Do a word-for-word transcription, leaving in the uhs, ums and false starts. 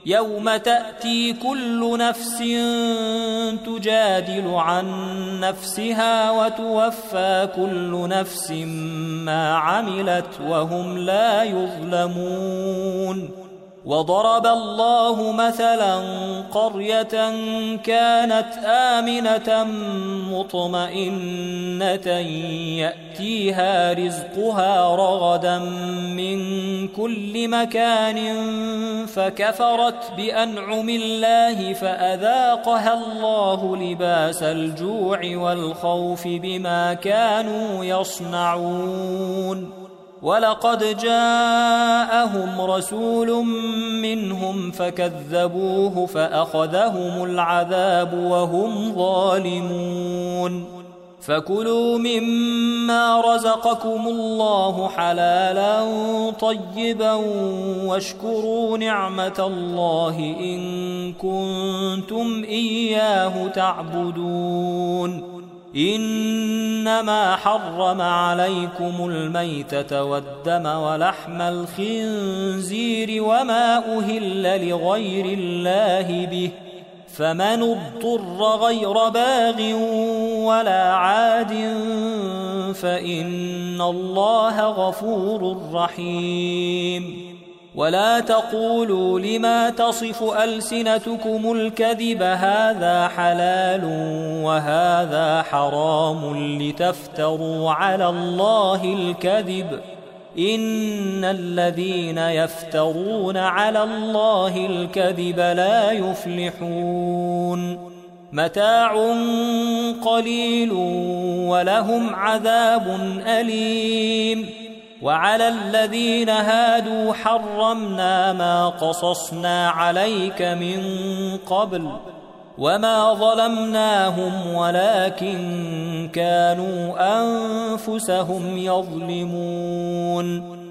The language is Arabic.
يوم تأتي كل نفس تجادل عن نفسها وتوفى كل نفس ما عملت وهم لا يظلمون. وضرب الله مثلا قرية كانت آمنة مطمئنة يأتيها رزقها رغدا من كل مكان فكفرت بأنعم الله فأذاقها الله لباس الجوع والخوف بما كانوا يصنعون. ولقد جاءهم رسول منهم فكذبوه فأخذهم العذاب وهم ظالمون. فكلوا مما رزقكم الله حلالا طيبا واشكروا نعمة الله إن كنتم إياه تعبدون. إنما حرم عليكم الميتة والدم ولحم الخنزير وما أهل لغير الله به فمن اضطر غير باغ ولا عاد فإن الله غفور رحيم. ولا تقولوا لما تصف ألسنتكم الكذب هذا حلال وهذا حرام لتفتروا على الله الكذب إن الذين يفترون على الله الكذب لا يفلحون. متاع قليل ولهم عذاب أليم. وعلى الذين هادوا حرمنا ما قصصنا عليك من قبل وما ظلمناهم ولكن كانوا أنفسهم يظلمون.